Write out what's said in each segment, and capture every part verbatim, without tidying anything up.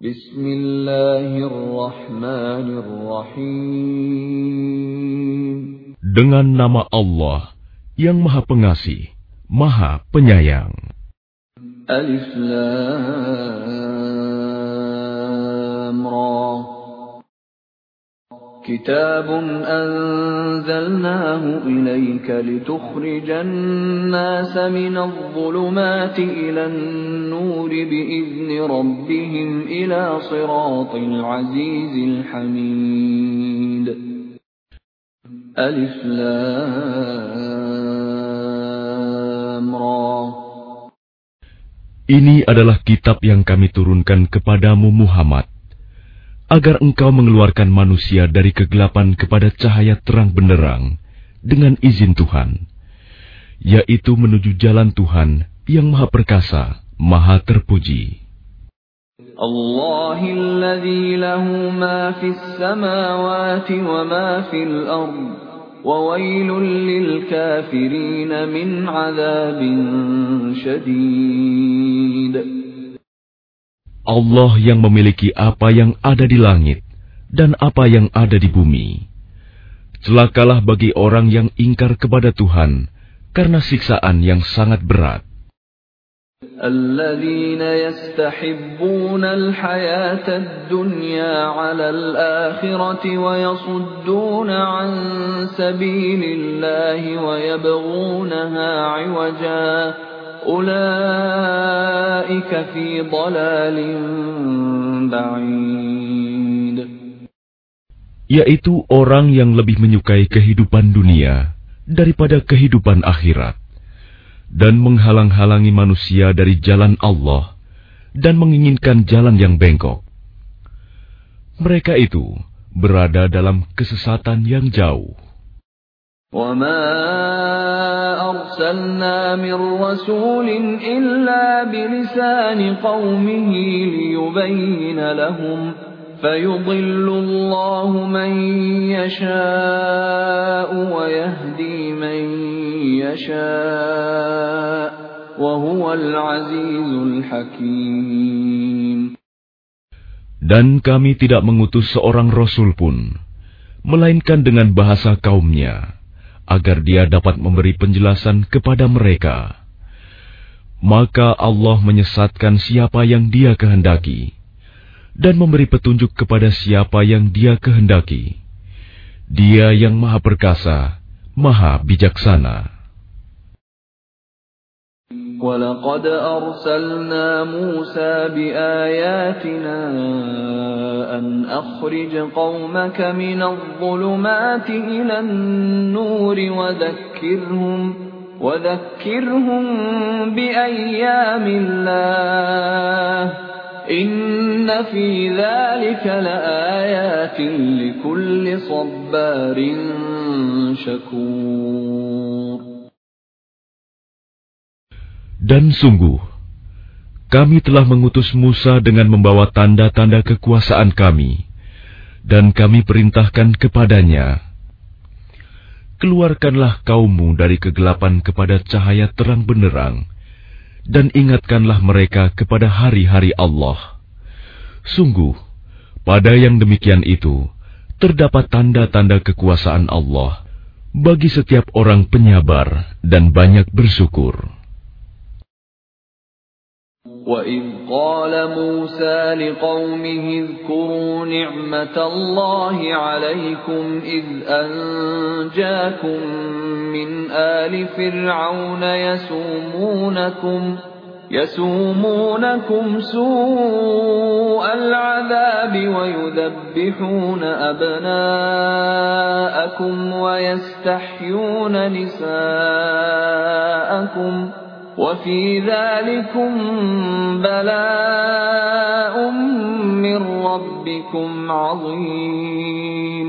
Bismillahirrahmanirrahim. Dengan nama Allah yang Maha Pengasih, Maha Penyayang. Alif Lam Ra. Kitabun anzalnahu ilayka litukhrijan nasa minadh dhulumati ilan nuri bi'izni rabbihim ila siratil azizil hamid. Alif Lam Ra. Ini adalah kitab yang kami turunkan kepadamu Muhammad, agar engkau mengeluarkan manusia dari kegelapan kepada cahaya terang benderang dengan izin Tuhan, yaitu menuju jalan Tuhan yang Maha Perkasa, Maha Terpuji. Allahilladzi lahu ma fis samawati wa ma fil ard, wa wailul lil kafirin min 'adzabin syadid. Allah yang memiliki apa yang ada di langit dan apa yang ada di bumi. Celakalah bagi orang yang ingkar kepada Tuhan karena siksaan yang sangat berat. Alladzina yastahibbuna al-hayata ad-dunya 'ala al-akhirati wa yasudduna 'an sabilillahi wa yabghunaha 'iwaja. Ulaika fi dhalalin ba'id. Yaitu orang yang lebih menyukai kehidupan dunia daripada kehidupan akhirat, dan menghalang-halangi manusia dari jalan Allah dan menginginkan jalan yang bengkok. Mereka itu berada dalam kesesatan yang jauh. وَمَا أَرْسَلْنَا مِنْ رَسُولٍ إِلَّا بِلِسَانِ قَوْمِهِ لِيُبَيِّنَ لَهُمْ فَيُضِلُّ اللَّهُ مَنْ يَشَاءُ وَيَهْدِي مَنْ يَشَاءُ وَهُوَ الْعَزِيزُ الْحَكِيمُ. Dan kami tidak mengutus seorang rasul pun, melainkan dengan bahasa kaumnya, agar dia dapat memberi penjelasan kepada mereka. Maka Allah menyesatkan siapa yang Dia kehendaki, dan memberi petunjuk kepada siapa yang Dia kehendaki. Dia yang Maha Perkasa, Maha Bijaksana. وَلَقَدْ أَرْسَلْنَا مُوسَى بِآيَاتِنَا أَنْ أَخْرِجْ قَوْمَكَ مِنَ الظُّلُمَاتِ إِلَى النُّورِ وَذَكِّرْهُمْ وَذَكِّرْهُمْ بِأَيَّامِ اللَّهِ إِنَّ فِي ذَلِكَ لَآيَاتٍ لِكُلِّ صَبَّارٍ شَكُورٍ. Dan sungguh, kami telah mengutus Musa dengan membawa tanda-tanda kekuasaan kami, dan kami perintahkan kepadanya, keluarkanlah kaummu dari kegelapan kepada cahaya terang benderang, dan ingatkanlah mereka kepada hari-hari Allah. Sungguh, pada yang demikian itu, terdapat tanda-tanda kekuasaan Allah bagi setiap orang penyabar dan banyak bersyukur. وَإِذْ قَالَ مُوسَى لِقَوْمِهِ اذْكُرُوا نِعْمَةَ اللَّهِ عَلَيْكُمْ إِذْ أَنْجَاكُمْ مِنْ آلِ فِرْعَوْنَ يَسُومُونَكُمْ يَسُومُونَكُمْ سُوءَ الْعَذَابِ وَيُذَبِّحُونَ أَبْنَاءَكُمْ وَيَسْتَحْيُونَ نِسَاءَكُمْ وَفِي ذَلِكُمْ بَلَاءٌ مِّن رَّبِّكُمْ عَظِيمٌ.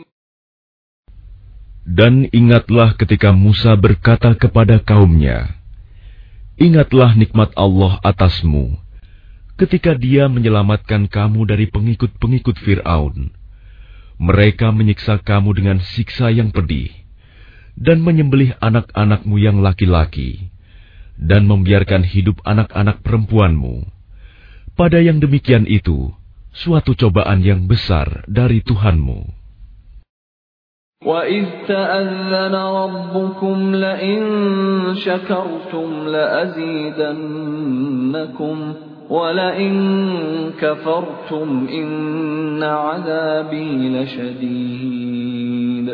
Dan ingatlah ketika Musa berkata kepada kaumnya, ingatlah nikmat Allah atasmu, ketika Dia menyelamatkan kamu dari pengikut-pengikut Fir'aun. Mereka menyiksa kamu dengan siksa yang pedih, dan menyembelih anak-anakmu yang laki-laki, dan membiarkan hidup anak-anak perempuanmu. Pada yang demikian itu suatu cobaan yang besar dari Tuhanmu. وَإِذْ تَأَذَّنَ رَبُّكُمْ لَئِن شَكَرْتُمْ لَأَزِيدَنَّكُمْ وَلَئِن كَفَرْتُمْ إِنَّ عَذَابِي لَشَدِيدٌ.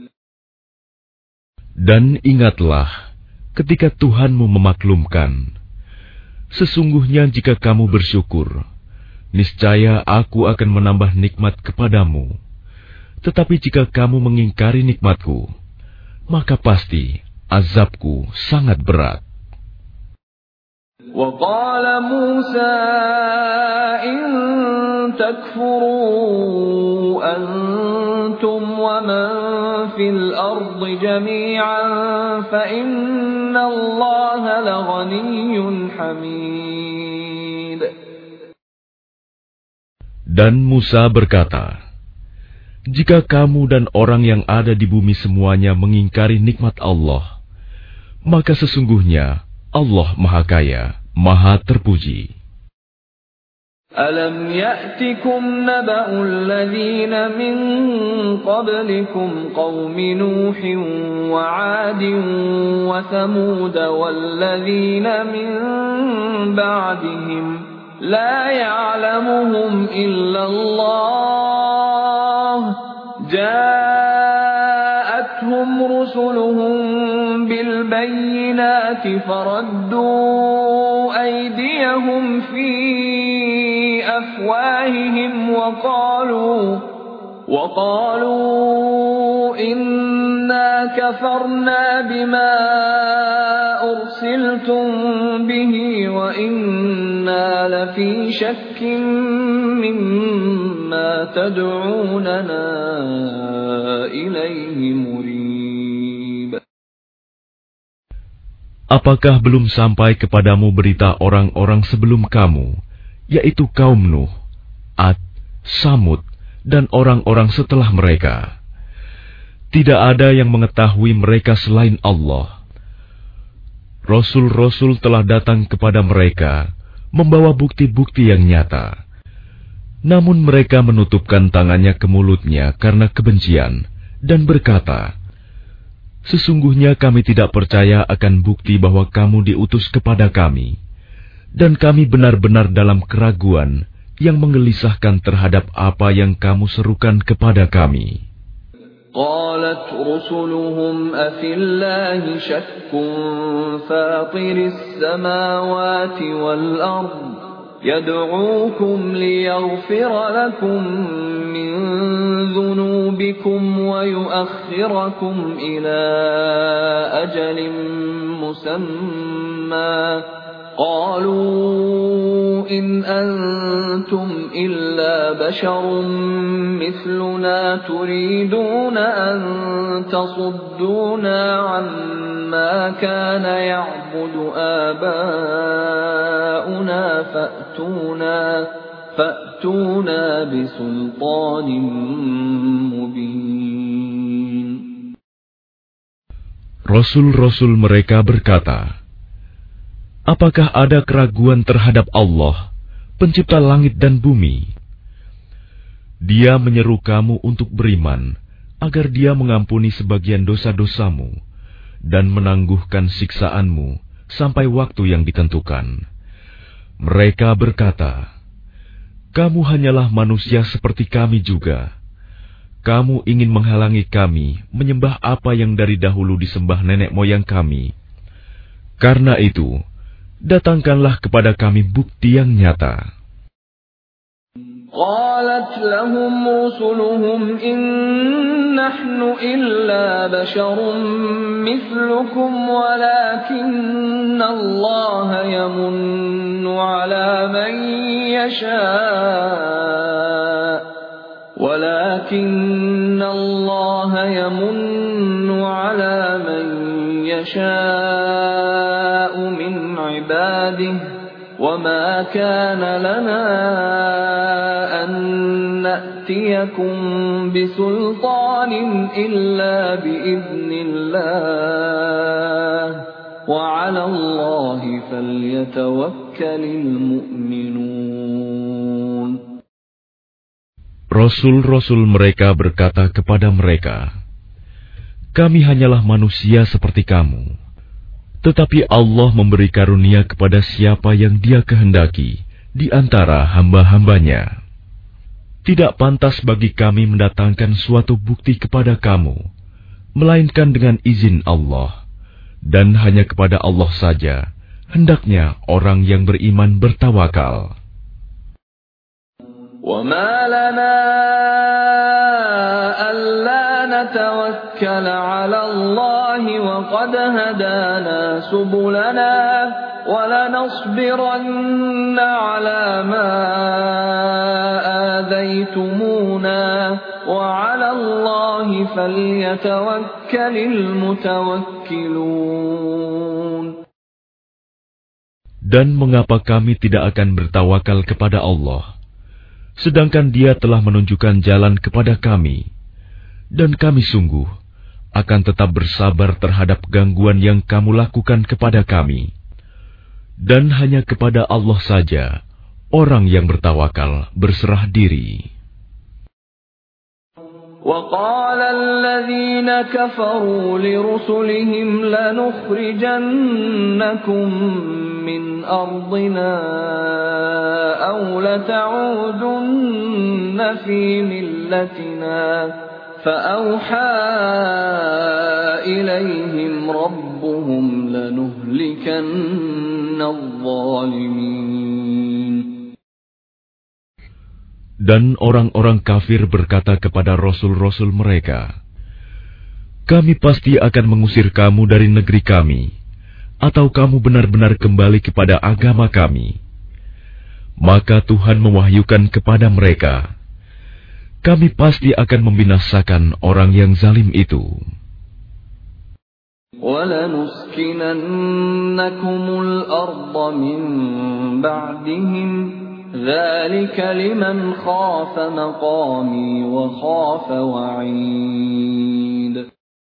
Dan ingatlah ketika Tuhanmu memaklumkan, sesungguhnya jika kamu bersyukur, niscaya aku akan menambah nikmat kepadamu. Tetapi jika kamu mengingkari nikmatku, maka pasti azabku sangat berat. وَقَالَ مُوسَى إِن تَكْفُرُوا أَنْتُمْ وَمَنْ فِي الْأَرْضِ جَمِيعًا فَإِنَّ اللَّهَ لَغَنِيٌّ حَمِيدٌ. Dan Musa berkata, jika kamu dan orang yang ada di bumi semuanya mengingkari nikmat Allah, maka sesungguhnya Allah Maha Kaya, Maha Terpuji. Alam ya'tikum naba'u alladhina min qablikum qawmi Nuhin wa 'Adin wa Thamud walladhina min ba'dihim la ya'lamuhum illa Allah ja'atuhum rusuluhum bil bayyinati faraddu aydiyahum fi أفواههم وقالوا وقالوا إنا كفرنا بما أرسلتم به وإنا لفي شك مما تدعوننا إليه مريب. Apakah belum sampai kepadamu berita orang-orang sebelum kamu, yaitu kaum Nuh, Ad, Samud, dan orang-orang setelah mereka? Tidak ada yang mengetahui mereka selain Allah. Rasul-rasul telah datang kepada mereka, membawa bukti-bukti yang nyata. Namun mereka menutupkan tangannya ke mulutnya karena kebencian, dan berkata, sesungguhnya kami tidak percaya akan bukti bahwa kamu diutus kepada kami. Dan kami benar-benar dalam keraguan yang menggelisahkan terhadap apa yang kamu serukan kepada kami. Qalat rusuluhum afillahi syakkun fatiris samawati wal ard yad'uukum liyaghfira lakum min dhunubikum wa yu'akhkhirakum ila ajalin musamma. قالوا إن أنتم إلا بشر مثلنا تريدون أن تصدونا عما كان يعبد آباؤنا فأتونا فأتونا بسلطان مبين. Rasul-rasul mereka berkata, apakah ada keraguan terhadap Allah, pencipta langit dan bumi? Dia menyeru kamu untuk beriman, agar Dia mengampuni sebagian dosa-dosamu, dan menangguhkan siksaanmu sampai waktu yang ditentukan. Mereka berkata, kamu hanyalah manusia seperti kami juga. Kamu ingin menghalangi kami menyembah apa yang dari dahulu disembah nenek moyang kami. Karena itu, datangkanlah kepada kami bukti yang nyata. Qalat lahum rusuluhum in nahnu illa basharun mithlukum walakinna Allah yamunnu ala man yasha' walakinna Allah yamunnu ala man yasha' min عباده وما كان لنا أن نأتيكم بسلطان إلا بإذن الله وعلى الله فليتوكل المؤمنون. Rasul-rasul mereka berkata kepada mereka, "Kami hanyalah manusia seperti kamu, tetapi Allah memberi karunia kepada siapa yang Dia kehendaki di antara hamba-hambanya. Tidak pantas bagi kami mendatangkan suatu bukti kepada kamu, melainkan dengan izin Allah, dan hanya kepada Allah saja hendaknya orang yang beriman bertawakal." وَمَا لَنَا أَلَّا نَتَوَكَّلَ عَلَى اللَّهِ وَقَدْ هَدَانَا سُبُلَنَا وَلَنَصْبِرَنَّ عَلَى مَا آذَيْتُمُونَا وَعَلَى اللَّهِ فَلْيَتَوَكَّلِ الْمُتَوَكِّلُونَ. Dan mengapa kami tidak akan bertawakal kepada Allah, sedangkan Dia telah menunjukkan jalan kepada kami, dan kami sungguh akan tetap bersabar terhadap gangguan yang kamu lakukan kepada kami. Dan hanya kepada Allah saja orang yang bertawakal berserah diri. وَقَالَ الَّذِينَ كَفَرُوا لِرُسُلِهِمْ لَنُخْرِجَنَّكُمْ مِنْ أَرْضِنَا أَوْ لَتَعُودُنَّ فِي مِلَّتِنَا فَأَوْحَى إِلَيْهِمْ رَبُّهُمْ لَنُهْلِكَنَّ الظَّالِمِينَ. Dan orang-orang kafir berkata kepada rasul-rasul mereka, "Kami pasti akan mengusir kamu dari negeri kami, atau kamu benar-benar kembali kepada agama kami." Maka Tuhan mewahyukan kepada mereka, "Kami pasti akan membinasakan orang yang zalim itu." وَلَنُسْكِنَنَّكُمُ الْأَرْضَ مِنْ بَعْدِهِمْ ذَلِكَ لِمَنْ خَافَ مَقَامِي وَخَافَ وَعِيدِ.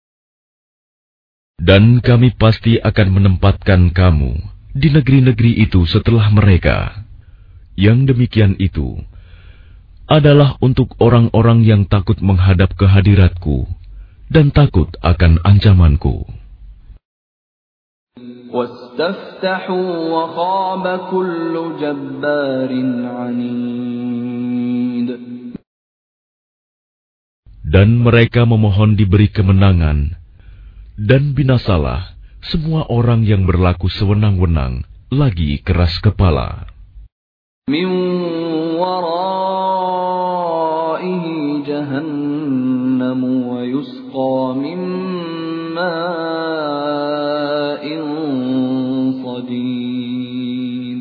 Dan kami pasti akan menempatkan kamu di negeri-negeri itu setelah mereka. Yang demikian itu adalah untuk orang-orang yang takut menghadap kehadiratku dan takut akan ancamanku. وَاسْتَفْتَحُوا وَخَابَ كُلُّ جَبَّارٍ عَنِيدٍ. Dan mereka memohon diberi kemenangan, dan binasalah semua orang yang berlaku sewenang-wenang lagi keras kepala. مِنْ وَرَائِهِ جَهَنَّمُ وَيُسْقَى مِنْ مَاءٍ صَدِيدٍ.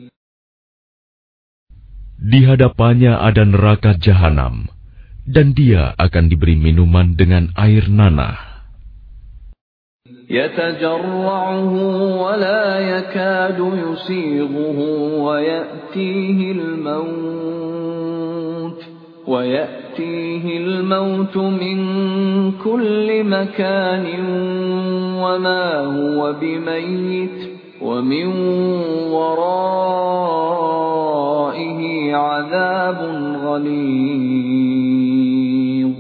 Di hadapannya ada neraka jahanam, dan dia akan diberi minuman dengan air nanah. يَتَجَرَّعُهُ وَلَا يَكَادُ يُسِيغُهُ وَيَأْتِيهِ الْمَوْتُ وَيَأْتِيهِ الْمَوْتُ مِنْ كُلِّ مَكَانٍ وَمَا هُوَ بِمَيِّتٍ وَمِنْ وَرَائِهِ عَذَابٌ غَلِيظٌ.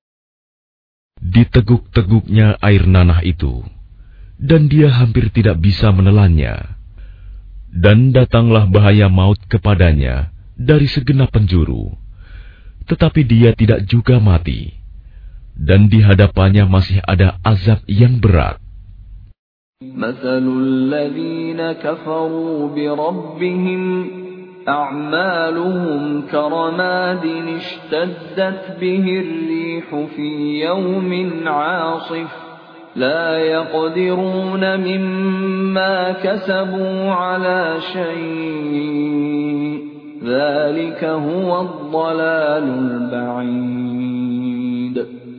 Diteguk-teguknya air nanah itu, dan dia hampir tidak bisa menelannya. Dan datanglah bahaya maut kepadanya dari segenap penjuru, tetapi dia tidak juga mati, dan di hadapannya masih ada azab yang berat. مَثَلُ الَّذِينَ كَفَرُوا بِرَبِّهِمْ أَعْمَالُهُمْ كَرَمَادٍ اشْتَدَّتْ بِهِ الرِّيحُ فِي يَوْمٍ عَاصِفٍ لَا يَقْدِرُونَ مِمَّا كَسَبُوا عَلَى شَيْءٍ ذَلِكَ هُوَ الضَّلَالُ الْبَعِيدُ.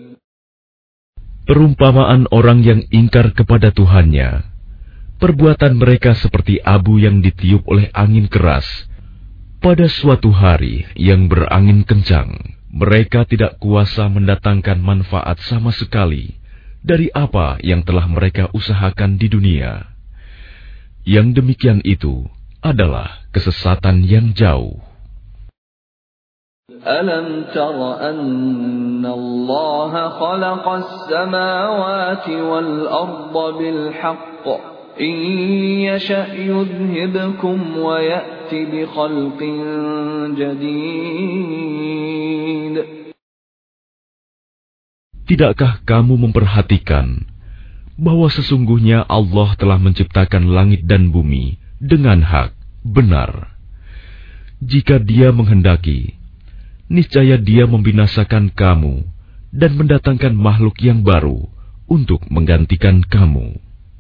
Perumpamaan orang yang ingkar kepada Tuhannya, perbuatan mereka seperti abu yang ditiup oleh angin keras. Pada suatu hari yang berangin kencang, mereka tidak kuasa mendatangkan manfaat sama sekali dari apa yang telah mereka usahakan di dunia. Yang demikian itu adalah kesesatan yang jauh. ألم تر أن الله خلق السماوات والأرض بالحق إن يشأ يذهبكم ويأت بخلق جديد. Tidakkah kamu memperhatikan bahwa sesungguhnya Allah telah menciptakan langit dan bumi dengan hak, benar. Jika Dia menghendaki, niscaya Dia membinasakan kamu dan mendatangkan makhluk yang baru untuk menggantikan kamu.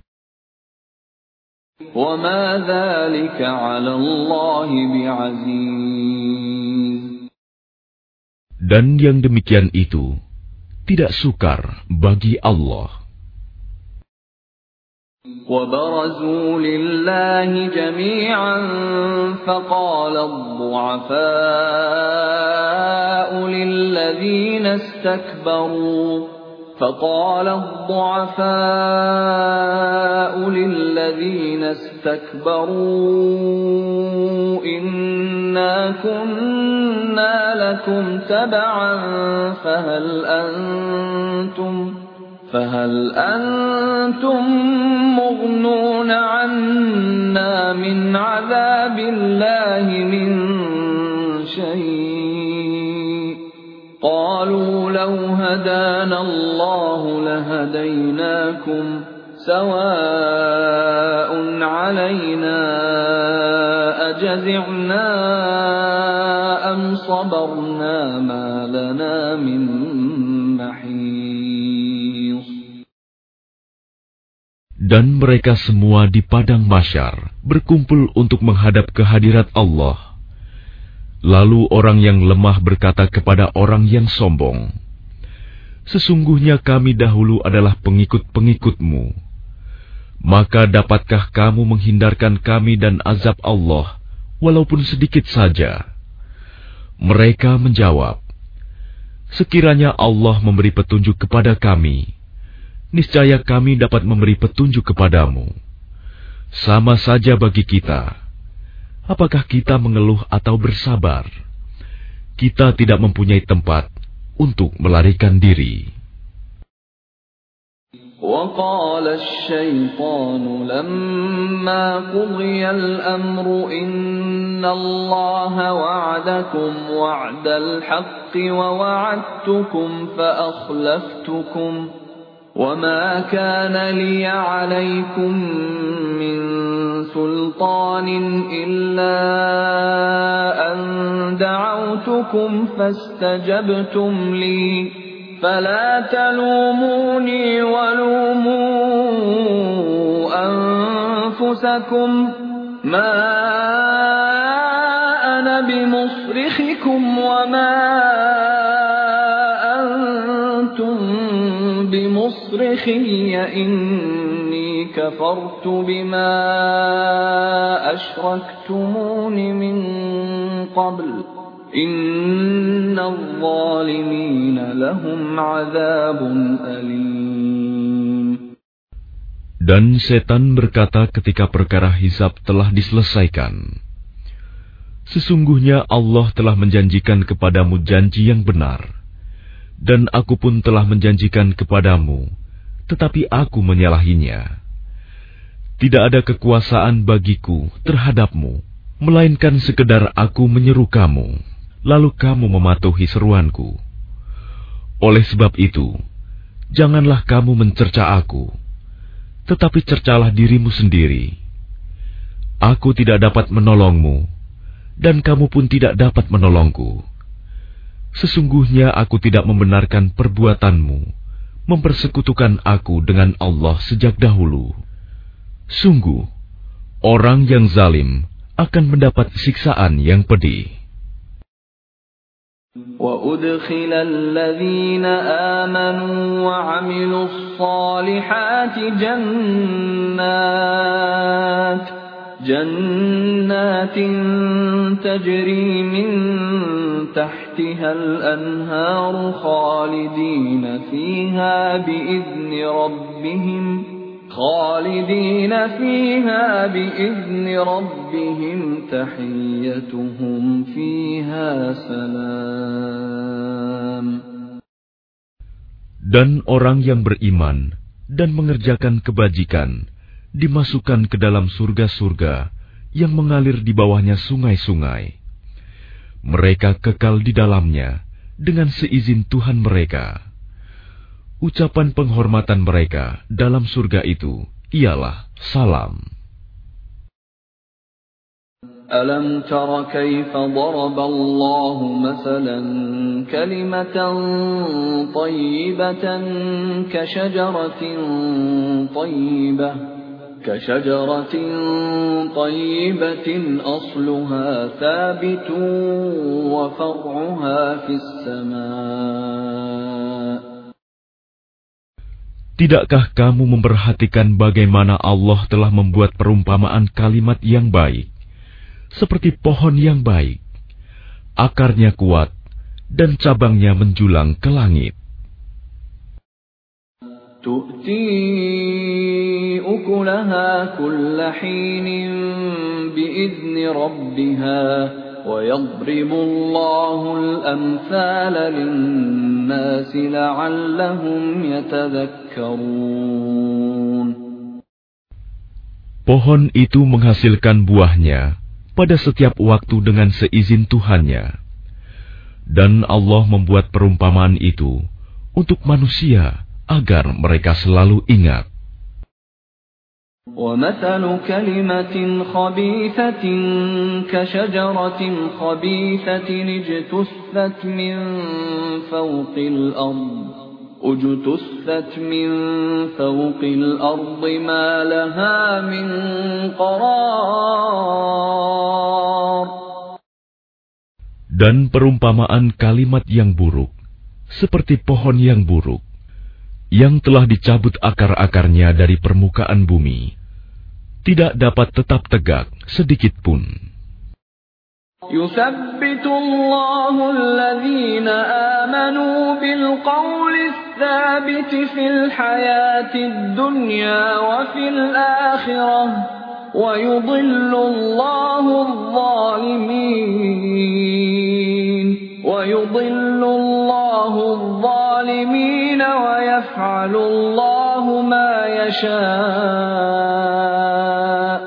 وَمَا ذَلِكَ عَلَى اللَّهِ بِعَزِيزٍ. Dan yang demikian itu tidak sukar bagi Allah. وَبَرَزُوا لِلَّهِ جَمِيعًا فَقَالَ الضُّعَفَاءُ لِلَّذِينَ اسْتَكْبَرُوا فقال الضعفاء للذين استكبروا إنا كنا لكم تبعا فهل أنتم فهل أنتم مغنون عنا من عذاب الله من شيء قالوا لو هدانا الله لهديناكم سواء علينا أجزعنا أم صبرنا ما لنا من محيص. Dan mereka semua di padang mahsyar berkumpul untuk menghadap kehadirat Allah. Lalu orang yang lemah berkata kepada orang yang sombong, "Sesungguhnya kami dahulu adalah pengikut-pengikutmu. Maka dapatkah kamu menghindarkan kami dan azab Allah, walaupun sedikit saja?" Mereka menjawab, "Sekiranya Allah memberi petunjuk kepada kami, niscaya kami dapat memberi petunjuk kepadamu. Sama saja bagi kita. Apakah kita mengeluh atau bersabar? Kita tidak mempunyai tempat untuk melarikan diri." وقال الشيطان لما قضي الأمر إن الله وعدكم وعد الحق ووعدتكم فأخلفتكم وما كان لي عليكم من سلطان إلا أن دعوتكم فاستجبتم لي فلا تلوموني ولوموا أنفسكم ما أنا بمصرخكم وما أنتم بمصرخي إني كفرت بما أشركتمون من قبل إن الظالمين لهم عذاب أليم. Dan setan berkata ketika perkara hisab telah diselesaikan, "Sesungguhnya Allah telah menjanjikan kepadamu janji yang benar, dan aku pun telah menjanjikan kepadamu, tetapi aku menyalahinya. Tidak ada kekuasaan bagiku terhadapmu, melainkan sekedar aku menyeru kamu, lalu kamu mematuhi seruanku. Oleh sebab itu, janganlah kamu mencerca aku, tetapi cercalah dirimu sendiri. Aku tidak dapat menolongmu, dan kamu pun tidak dapat menolongku. Sesungguhnya aku tidak membenarkan perbuatanmu, mempersekutukan aku dengan Allah sejak dahulu. Sungguh, orang yang zalim akan mendapat siksaan yang pedih." وَأُدْخِلَ الَّذِينَ آمَنُوا وَعَمِلُوا الصَّالِحَاتِ جَنَّاتٍ جَنَّاتٍ تَجْرِي مِنْ تَحْتِهَا الْأَنْهَارُ خَالِدِينَ فِيهَا بِإِذْنِ رَبِّهِمْ خالدين فيها بإذن ربهم تحيتهم فيها سلام. Dan orang yang beriman dan mengerjakan kebajikan dimasukkan ke dalam surga-surga yang mengalir di bawahnya sungai-sungai. Mereka kekal di dalamnya dengan seizin Tuhan mereka. Ucapan penghormatan mereka dalam surga itu ialah salam. Alam tara kaifa daraba Allah mathalan kalimatan tayyibatan ka syajaratin tayyibah ka syajaratin tayyibatin asluha thabitun wa far'uha fis sama'. Tidakkah kamu memperhatikan bagaimana Allah telah membuat perumpamaan kalimat yang baik, seperti pohon yang baik, akarnya kuat, dan cabangnya menjulang ke langit. Tu'ti ukulaha kulla hinin bi'izni rabbiha, wa yadribu Allahu al-amthala lin-nasi la'allahum yatadhakkarun. Pohon itu menghasilkan buahnya pada setiap waktu dengan seizin Tuhannya. Dan Allah membuat perumpamaan itu untuk manusia agar mereka selalu ingat. وَمَثَلُ كَلِمَةٍ خَبِيثَةٍ كَشَجَرَةٍ خَبِيثَةٍ اجْتُثَّتْ مِنْ فَوْقِ الْأَرْضِ اجْتُثَّتْ مِنْ فَوْقِ الْأَرْضِ مَا لَهَا مِنْ قَرَارٍ. Dan perumpamaan kalimat yang buruk seperti pohon yang buruk yang telah dicabut akar-akarnya dari permukaan bumi, tidak dapat tetap tegak sedikit pun. Yuthabbitu Allahu alladhina amanu bil qawli tsabiti fil hayatid dunya wa fil akhirah wa yudhillu Allahu adh-dhalimin wa yudhillu Allahu adh-dhalimin wa yaf'alu Allahu ma yasha'.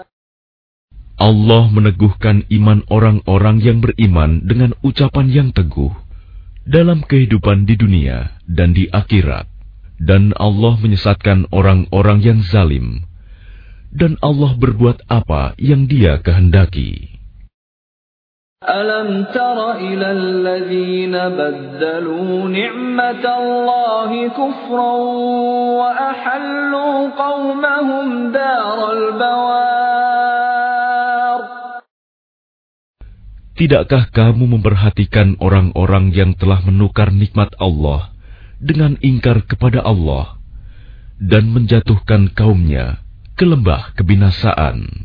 Allah meneguhkan iman orang-orang yang beriman dengan ucapan yang teguh dalam kehidupan di dunia dan di akhirat. Dan Allah menyesatkan orang-orang yang zalim. Dan Allah berbuat apa yang Dia kehendaki. Alam tara ila alladhina baddalu ni'matallahi kufran wa ahallu qawmahum daral bawar. Tidakkah kamu memperhatikan orang-orang yang telah menukar nikmat Allah dengan ingkar kepada Allah dan menjatuhkan kaumnya ke lembah kebinasaan?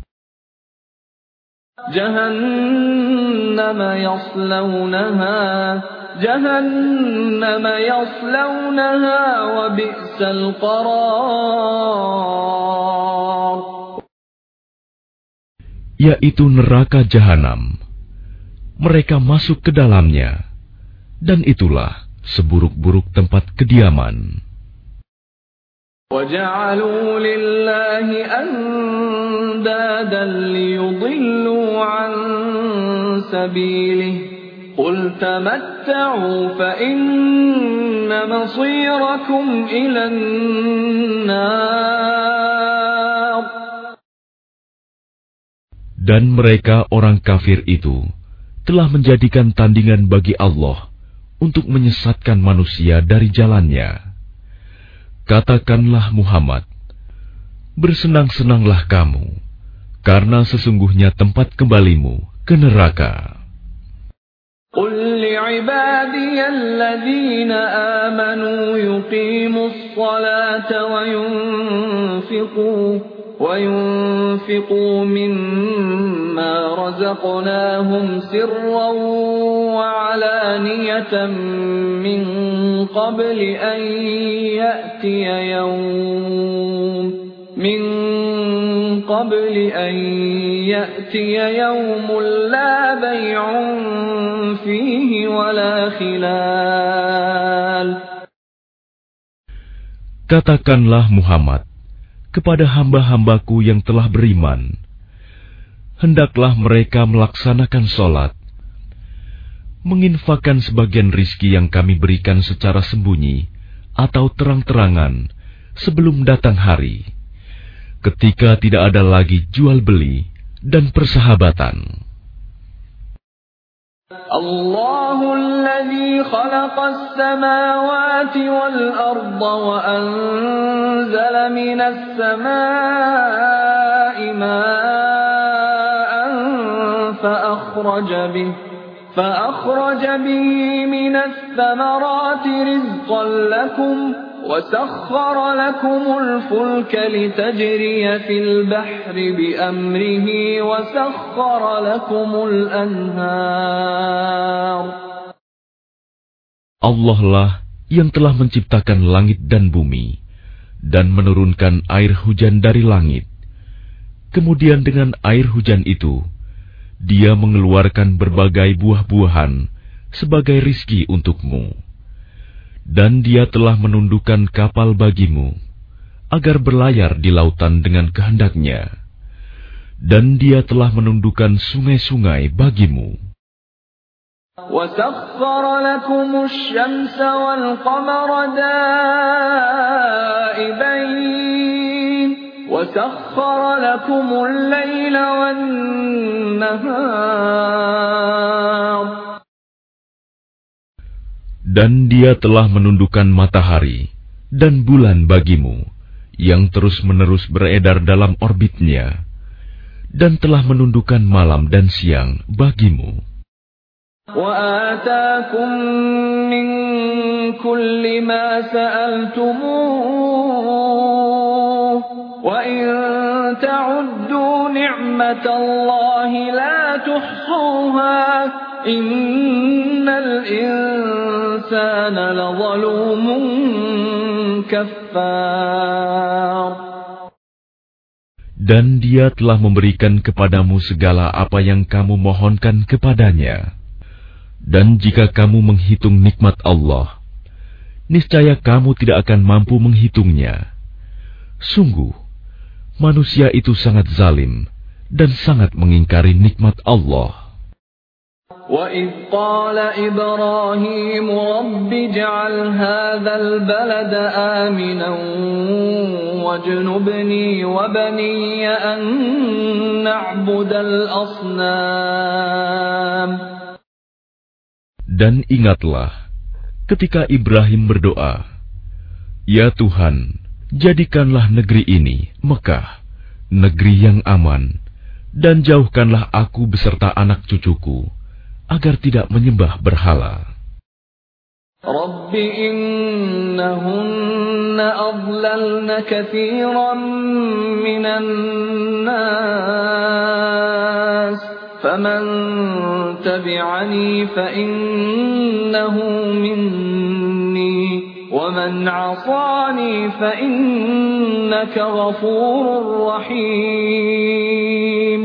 Jahannam yaslawnaha Jahannam yaslawnaha wa bi'sal qarar. Yaitu neraka Jahanam. Mereka masuk ke dalamnya, dan itulah seburuk-buruk tempat kediaman. وَجَعَلُوا لِلَّهِ أَنْدَادًا لِيُضِلُّوا عَنْ سَبِيلِهِ قُلْ تَمَتَّعُوا فَإِنَّ مَصِيرَكُمْ إِلَى النَّارِ. Dan mereka orang kafir itu telah menjadikan tandingan bagi Allah untuk menyesatkan manusia dari jalannya. Katakanlah Muhammad, bersenang-senanglah kamu, karena sesungguhnya tempat kembalimu ke neraka. قُلْ لِعِبَادِيَ الَّذِينَ آمَنُوا يُقِيمُوا الصَّلَاةَ وَيُنْفِقُوا وَيُنْفِقُوا مِمَّا رَزَقْنَاهُمْ سِرًّا وَعَلَانِيَةً مِنْ قَبْلِ أَنْ يَأْتِيَ يَوْمٌ قبل أن يأتي يوم لا بيع فيه ولا خلال. Katakanlah Muhammad kepada hamba-hambaku yang telah beriman, hendaklah mereka melaksanakan sholat, menginfakkan sebagian rizki yang kami berikan secara sembunyi atau terang-terangan sebelum datang hari, ketika tidak ada lagi jual beli dan persahabatan. الله الذي خلق السماوات والأرض وأنزل من السماء ماء فأخرج به فأخرج به من الثمرات رزقا لكم وسخر لكم الفلك لتجري في البحر بأمره وسخر لكم الأنهار. Allah lah yang telah menciptakan langit dan bumi dan menurunkan air hujan dari langit. Kemudian dengan air hujan itu, Dia mengeluarkan berbagai buah-buahan sebagai rizki untukmu. Dan Dia telah menundukkan kapal bagimu, agar berlayar di lautan dengan kehendaknya. Dan Dia telah menundukkan sungai-sungai bagimu. وَسَخَّرَ لَكُمُ الشَّمْسَ وَالْقَمَرَ دَائِبَيْنِ وَسَخَّرَ لَكُمُ اللَّيْلَ وَالنَّهَارَ. Dan Dia telah menundukkan matahari dan bulan bagimu, yang terus-menerus beredar dalam orbitnya, dan telah menundukkan malam dan siang bagimu. وَآتَاكُم مِّن كُلِّ مَا سَأَلْتُمُوهُ وَإِن تَعُدُّوا نِعْمَةَ اللَّهِ لَا تُحْصُوهَا إِنَّ الْإِنسَانَ لَظَلُومٌ كَفَّارٌ. Dan Dia telah memberikan kepadamu segala apa yang kamu mohonkan kepadanya. Dan jika kamu menghitung nikmat Allah, niscaya kamu tidak akan mampu menghitungnya. Sungguh, manusia itu sangat zalim dan sangat mengingkari nikmat Allah. وَإِذْ قَالَ إِبْرَاهِيمُ رَبِّ اجْعَلْ هَذَا الْبَلَدَ آمِنًا وَاجْنُبْنِي وَبَنِيَّ أَن نَّعْبُدَ الْأَصْنَامَ. Dan ingatlah ketika Ibrahim berdoa, "Ya Tuhan, jadikanlah negeri ini, Mekah, negeri yang aman, dan jauhkanlah aku beserta anak cucuku, agar tidak menyembah berhala." رَبِّ إِنَّهُنَّ أَضْلَلْنَ كَثِيرًا مِّنَ النَّاسِ فَمَن تَبِعَنِي فَإِنَّهُ مِنِّي وَمَنْ عَصَانِي فَإِنَّكَ غَفُورٌ رَّحِيمٌ.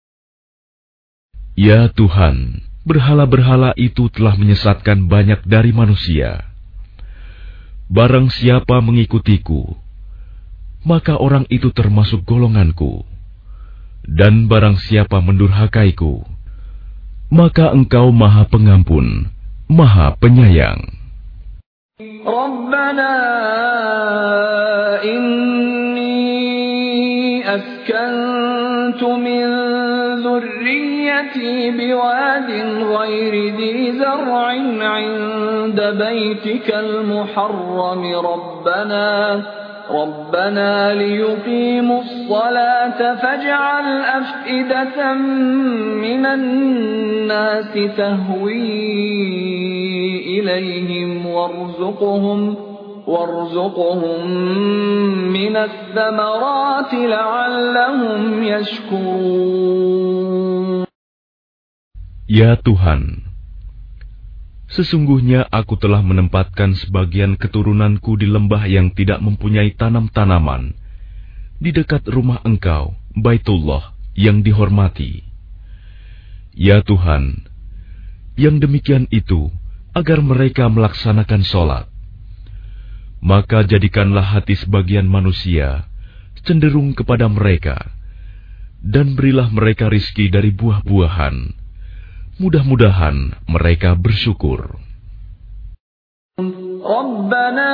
Ya Tuhan, berhala-berhala itu telah menyesatkan banyak dari manusia. Barang siapa mengikutiku, maka orang itu termasuk golonganku. Dan barang siapa mendurhakaiku, maka Engkau Maha Pengampun, Maha Penyayang. Rabbana inni askantu min dhurriyyati biwadin ghairi dhi zar'in 'inda baytikal muharram rabbana ربنا ليقيموا الصلاة فاجعل أفئدة من الناس تهوي إليهم وارزقهم وارزقهم من الثمرات لعلهم يشكرون. Ya Tuhan, sesungguhnya aku telah menempatkan sebagian keturunanku di lembah yang tidak mempunyai tanam-tanaman, di dekat rumah Engkau, Baitullah yang dihormati. Ya Tuhan, yang demikian itu agar mereka melaksanakan sholat. Maka jadikanlah hati sebagian manusia cenderung kepada mereka, dan berilah mereka rizki dari buah-buahan. Mudah-mudahan mereka bersyukur. Rabbana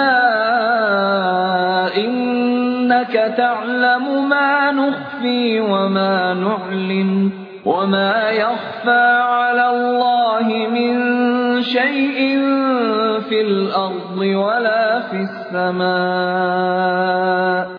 innaka ta'lamu ma nukhfi wa ma nu'lin wa ma yakhfa 'ala Allahi min shay'in fil ardi wa la fis sama'.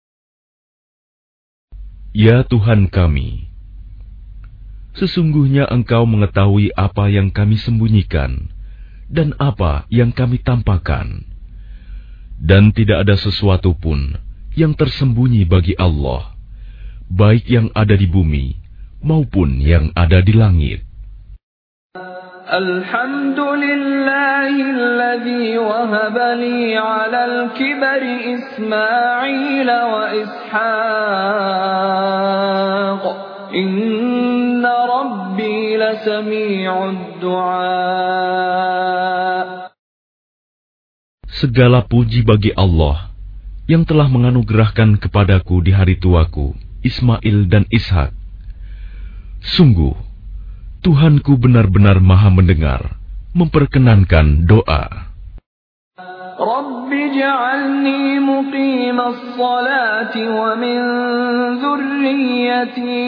Ya Tuhan kami, sesungguhnya Engkau mengetahui apa yang kami sembunyikan dan apa yang kami tampakkan, dan tidak ada sesuatu pun yang tersembunyi bagi Allah, baik yang ada di bumi maupun yang ada di langit. Alhamdulillahilladzi wahaba li 'alal kibari Ismail wa Ishaq. Inna Rabbi lasami'ud du'a. Segala puji bagi Allah yang telah menganugerahkan kepadaku di hari tuaku Ismail dan Ishak. Sungguh, Tuhanku benar-benar maha mendengar, memperkenankan doa. Rabbi ja'alni muqimas salati wa min dzurriyyati.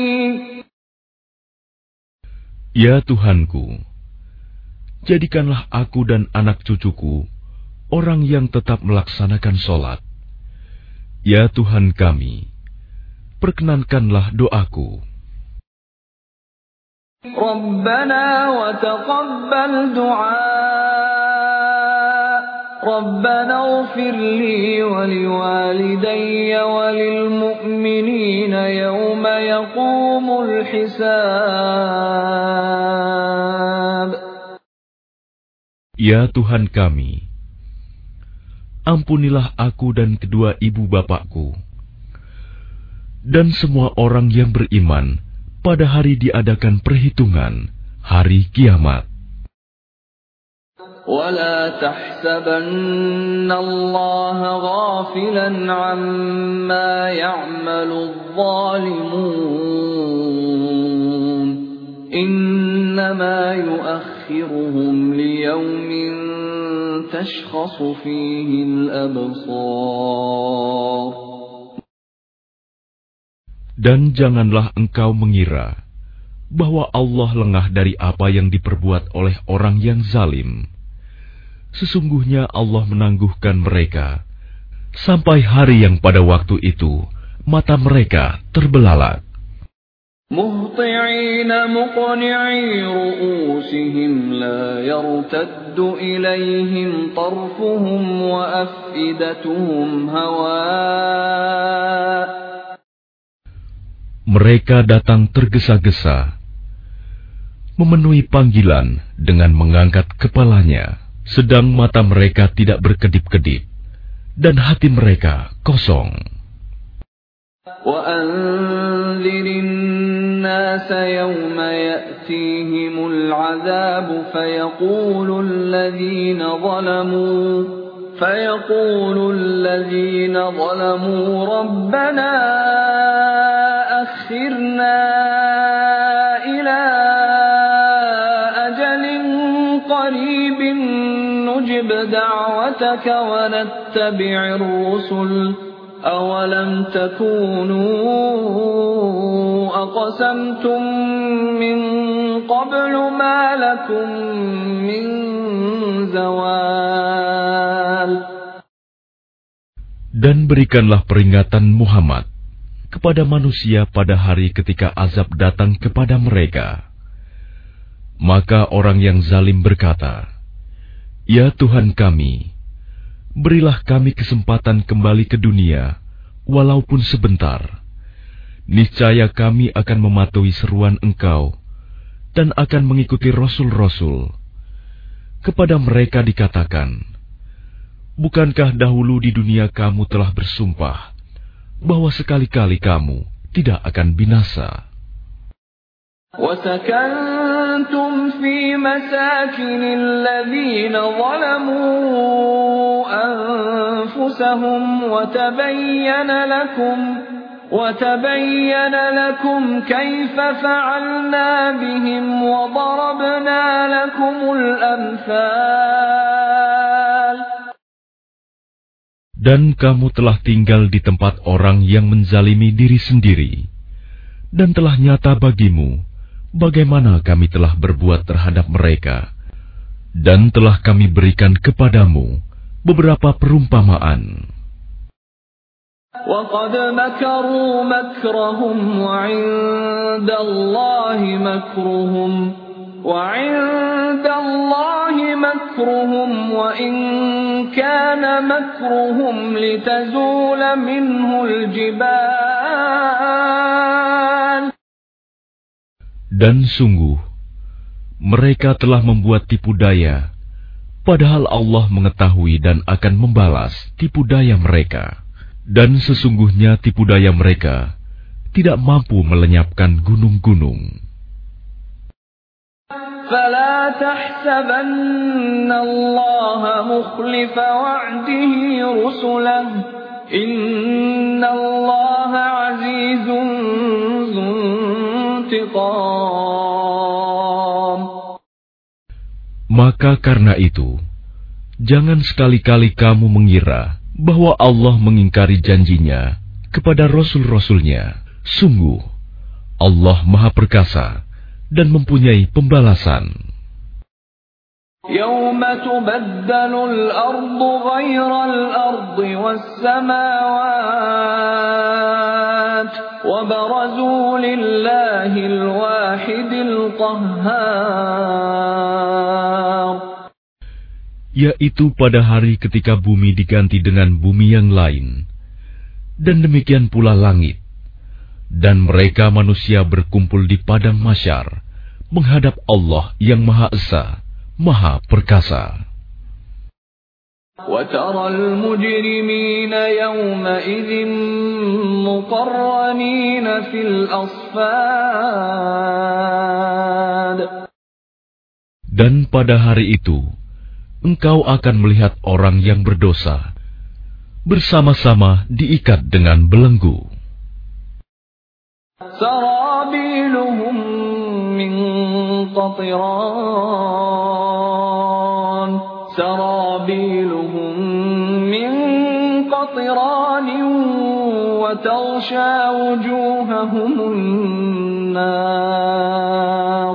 Ya Tuhanku, jadikanlah aku dan anak cucuku orang yang tetap melaksanakan sholat. Ya Tuhan kami, perkenankanlah doaku. Rabbana wa taqabbal du'a. Rabbana ighfir li wa liwalidayya wa lil mu'minina yawma yaqumul hisab. Ya Tuhan kami, ampunilah aku dan kedua ibu bapakku, dan semua orang yang beriman pada hari diadakan perhitungan, hari kiamat. وَلَا تَحْسَبَنَّ اللَّهَ غَافِلًا عَمَّا يَعْمَلُ الظَّالِمُونَ إِنَّمَا يُؤَخِّرُهُمْ لِيَوْمٍ تَشْخَصُ فِيهِ الْأَبْصَارُ. Dan janganlah engkau mengira bahwa Allah lengah dari apa yang diperbuat oleh orang yang zalim. Sesungguhnya Allah menangguhkan mereka sampai hari yang pada waktu itu mata mereka terbelalak. Muhti'ina muqni'i ru'usihim la yartaddu ilayhim tarfuhum wa af'idatuhum hawa'. Mereka datang tergesa-gesa, memenuhi panggilan dengan mengangkat kepalanya, sedang mata mereka tidak berkedip-kedip, dan hati mereka kosong. وَأَنذِرِ النَّاسَ يَوْمَ يَأْتِيهِمُ الْعَذَابُ فَيَقُولُ الَّذِينَ ظَلَمُوا فَيَقُولُ الَّذِينَ ظَلَمُوا رَبَّنَا أَخِّرْنَا إِلَى أَجَلٍ قَرِيبٍ نُجِبْ دَعْوَتَكَ وَنَتَّبِعِ الرُّسُلَ أَوَلَمْ تَكُونُوا أَقْسَمْتُم مِّن قَبْلُ مَا لَكُم مِّن زَوَالٍ. Dan berikanlah peringatan Muhammad kepada manusia pada hari ketika azab datang kepada mereka. Maka orang yang zalim berkata, Ya Tuhan kami, berilah kami kesempatan kembali ke dunia, walaupun sebentar. Niscaya kami akan mematuhi seruan Engkau, dan akan mengikuti Rasul-Rasul. Kepada mereka dikatakan, bukankah dahulu di dunia kamu telah bersumpah, bahwa sekali-kali kamu tidak akan binasa. وَسَكَنْتُمْ فِي مَسَاكِنِ الَّذِينَ ظَلَمُوا أَنفُسَهُمْ وَتَبَيَّنَ لَكُمْ وَتَبَيَّنَ لَكُمْ كَيْفَ فَعَلْنَا بِهِمْ وَضَرَبْنَا لَكُمُ الْأَمْثَالَ. Dan kamu telah tinggal di tempat orang yang menzalimi diri sendiri, dan telah nyata bagimu bagaimana kami telah berbuat terhadap mereka, dan telah kami berikan kepadamu beberapa perumpamaan. وَقَدْ مَكَرُوا مَكْرَهُمْ وَعِندَ اللَّهِ مَكْرُهُمْ وَعِندَ اللَّهِ مَكْرُهُمْ وَإِنْ كَانَ مَكْرُهُمْ لِتَزُولَ مِنْهُ الْجِبَالُ. Dan sungguh, mereka telah membuat tipu daya, padahal Allah mengetahui dan akan membalas tipu daya mereka. Dan sesungguhnya tipu daya mereka tidak mampu melenyapkan gunung-gunung. فَلَا تَحْسَبَنَّ اللَّهَ مُخْلِفَ وَعْدِهِ رُسُلَهُ إِنَّ اللَّهَ عَزِيزٌ ذُو انتِقَامٍ. Maka karena itu, jangan sekali-kali kamu mengira bahwa Allah mengingkari janjinya kepada Rasul-Rasulnya. Sungguh, Allah Maha Perkasa dan mempunyai pembalasan. يَوْمَ تُبَدَّلُ الْأَرْضُ غَيْرَ الْأَرْضِ وَالسَّمَاوَاتُ وَبَرَزُوا لِلَّهِ الْوَاحِدِ الْقَهَّارِ. Yaitu pada hari ketika bumi diganti dengan bumi yang lain, dan demikian pula langit, dan mereka manusia berkumpul di padang mahsyar menghadap Allah yang Maha Esa, Maha Perkasa. وَتَرَى الْمُجْرِمِينَ يَوْمَئِذٍ مُقَرَّنِينَ فِي الْأَصْفَادِ. Dan pada hari itu, engkau akan melihat orang yang berdosa bersama-sama diikat dengan belenggu. سَرَابِيلُهُم مِّن قَطِرَانٍ سَرَابِيلُهُم مِّن قَطِرَانٍ وَتَغْشَىٰ وُجُوهَهُمُ النَّارُ.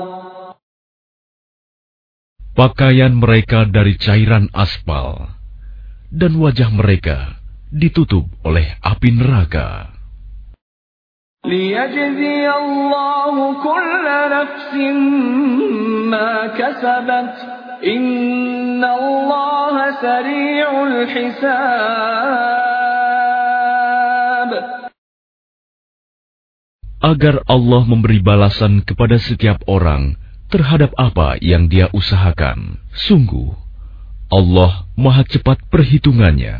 Pakaian mereka dari cairan aspal, dan wajah mereka ditutup oleh api neraka. لِيَجْزِيَ اللَّهُ كُلَّ نَفْسٍ مَا كَسَبَتْ إِنَّ اللَّهَ سَرِيعُ الْحِسَابِ. Agar Allah memberi balasan kepada setiap orang terhadap apa yang dia usahakan. Sungguh, Allah Maha cepat perhitungannya.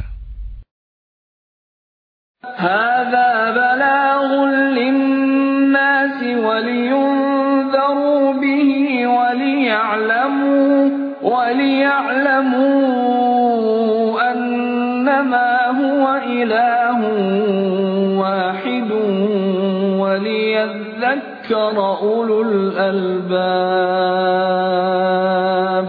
هَذَا بَلَاغٌ لِلنَّاسِ وَلِيُنذَرُوا بِهِ وَلِيَعْلَمُوا وَلِيَعْلَمُوا أَنَّمَا هُوَ إِلَٰهٌ وَاحِدٌ وَلِيَذَّكَّرَ أُولُو الْأَلْبَابِ.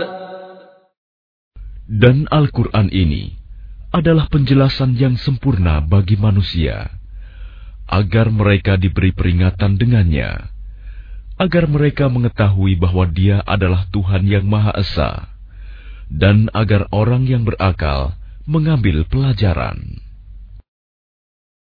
Dan Al-Quran ini adalah penjelasan yang sempurna bagi manusia, agar mereka diberi peringatan dengannya, agar mereka mengetahui bahwa Dia adalah Tuhan yang Maha Esa, dan agar orang yang berakal mengambil pelajaran.